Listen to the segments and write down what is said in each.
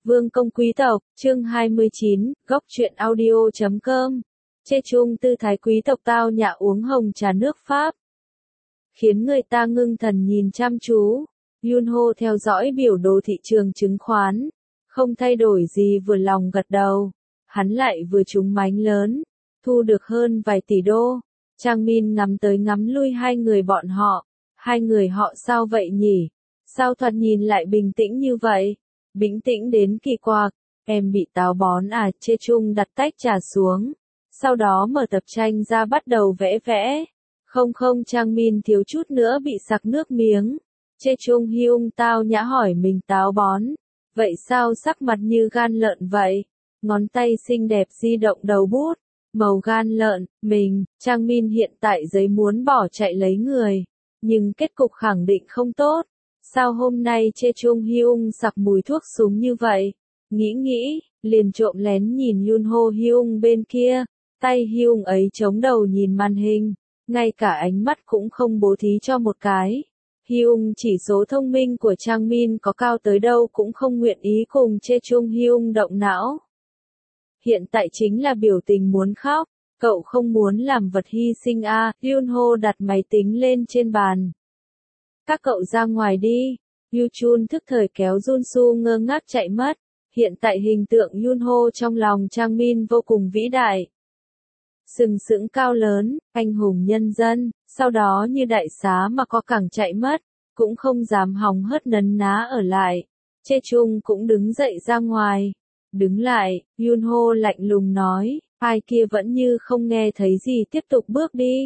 Vương công quý tộc, chương 29, góc truyện audio.com. Chê chung tư thái quý tộc tao nhã uống hồng trà nước Pháp. Khiến người ta ngưng thần nhìn chăm chú. Yunho theo dõi biểu đồ thị trường chứng khoán. Không thay đổi gì vừa lòng gật đầu. Hắn lại vừa trúng mánh lớn. Thu được hơn vài tỷ đô. Trang Min ngắm tới ngắm lui hai người bọn họ. Hai người họ sao vậy nhỉ? Sao thoạt nhìn lại bình tĩnh như vậy? Bình tĩnh đến kỳ quặc, em bị táo bón à? Chê chung đặt tách trà xuống. Sau đó mở tập tranh ra bắt đầu vẽ vẽ. Không, Trang Min thiếu chút nữa bị sặc nước miếng. Chê chung Hyung tao nhã hỏi mình táo bón. Vậy sao sắc mặt như gan lợn vậy? Ngón tay xinh đẹp di động đầu bút. Màu gan lợn, Trang Min hiện tại giấy muốn bỏ chạy lấy người. Nhưng kết cục khẳng định không tốt. Sao hôm nay Chê chung Hyung sặc mùi thuốc súng như vậy? Nghĩ, liền trộm lén nhìn Yunho Hyung bên kia. Tay Hyung ấy chống đầu nhìn màn hình. Ngay cả ánh mắt cũng không bố thí cho một cái. Hyung chỉ số thông minh của Trang Min có cao tới đâu cũng không nguyện ý cùng Chê chung Hyung động não. Hiện tại chính là biểu tình muốn khóc. Cậu không muốn làm vật hy sinh à? Yunho đặt máy tính lên trên bàn. Các cậu ra ngoài đi. Yu Chun thức thời kéo Junsu ngơ ngác chạy mất. Hiện tại hình tượng Yunho trong lòng Trang Min vô cùng vĩ đại. Sừng sững cao lớn, anh hùng nhân dân, sau đó như đại xá mà có cẳng chạy mất, cũng không dám hòng hớt nấn ná ở lại. Chê chung cũng đứng dậy ra ngoài. Đứng lại, Yunho lạnh lùng nói, ai kia vẫn như không nghe thấy gì tiếp tục bước đi.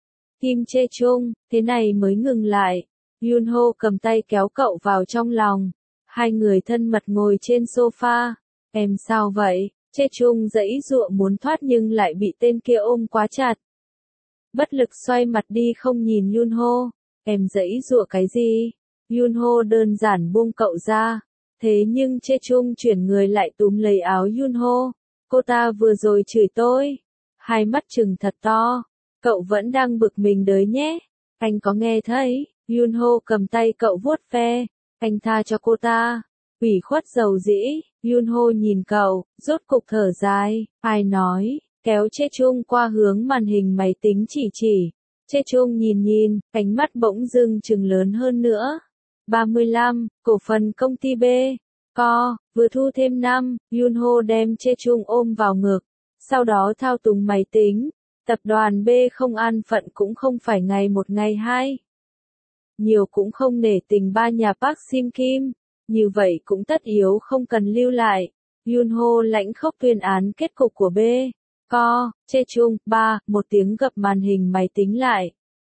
Kim Chê chung, thế này mới ngừng lại. Yunho cầm tay kéo cậu vào trong lòng. Hai người thân mật ngồi trên sofa. Em sao vậy? Chê chung giãy giụa muốn thoát nhưng lại bị tên kia ôm quá chặt. Bất lực xoay mặt đi không nhìn Yunho. Em giãy giụa cái gì? Yunho đơn giản buông cậu ra. Thế nhưng Chê chung chuyển người lại túm lấy áo Yunho. Cô ta vừa rồi chửi tôi. Hai mắt trừng thật to. Cậu vẫn đang bực mình đấy nhé. Anh có nghe thấy? Yunho cầm tay cậu vuốt ve. Anh tha cho cô ta. Ủy khuất dầu dĩ. Yunho nhìn cậu, rốt cục thở dài. Ai nói? Kéo Chê chung qua hướng màn hình máy tính chỉ. Chê chung nhìn, ánh mắt bỗng dưng trừng lớn hơn nữa. 35, cổ phần công ty B. Co, vừa thu thêm 5. Yunho đem Chê chung ôm vào ngực. Sau đó thao túng máy tính. Tập đoàn B không an phận cũng không phải ngày một ngày hai. Nhiều cũng không nể tình ba nhà Park Sim Kim. Như vậy cũng tất yếu không cần lưu lại. Yunho lãnh khốc tuyên án kết cục của B. Co, Chê chung, 3, một tiếng gập màn hình máy tính lại.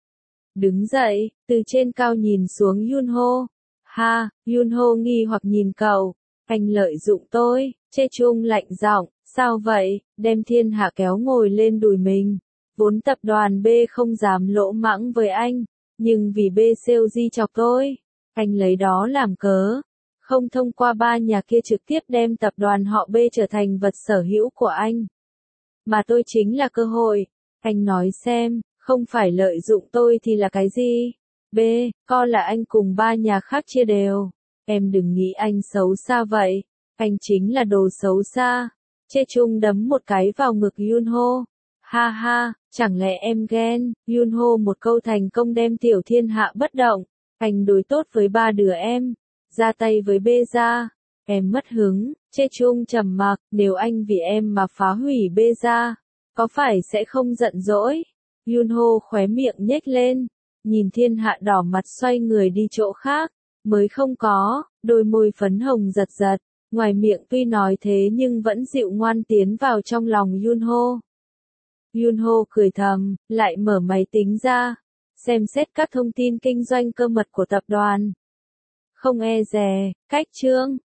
Đứng dậy, từ trên cao nhìn xuống Yunho. Ha, Yunho nghi hoặc nhìn cậu. Anh lợi dụng tôi. Chê chung lạnh giọng, sao vậy? Đem thiên hạ kéo ngồi lên đùi mình. Vốn tập đoàn B không dám lỗ mãng với anh. Nhưng vì B sale di chọc tôi. Anh lấy đó làm cớ. Không thông qua ba nhà kia trực tiếp đem tập đoàn họ B trở thành vật sở hữu của anh. Mà tôi chính là cơ hội. Anh nói xem, không phải lợi dụng tôi thì là cái gì? B, co là anh cùng ba nhà khác chia đều. Em đừng nghĩ anh xấu xa vậy. Anh chính là đồ xấu xa. Chê chung đấm một cái vào ngực Yunho. Ha, chẳng lẽ em ghen? Yunho một câu thành công đem tiểu thiên hạ bất động. Anh đối tốt với ba đứa em. Ra tay với B ra. Em mất hứng. Chê chung trầm mặc. Nếu anh vì em mà phá hủy B ra, có phải sẽ không giận dỗi? Yunho khóe miệng nhếch lên. Nhìn thiên hạ đỏ mặt xoay người đi chỗ khác. Mới không có. Đôi môi phấn hồng giật. Ngoài miệng tuy nói thế nhưng vẫn dịu ngoan tiến vào trong lòng Yunho. Yunho cười thầm, lại mở máy tính ra. Xem xét các thông tin kinh doanh cơ mật của tập đoàn. Không e dè, cách chương.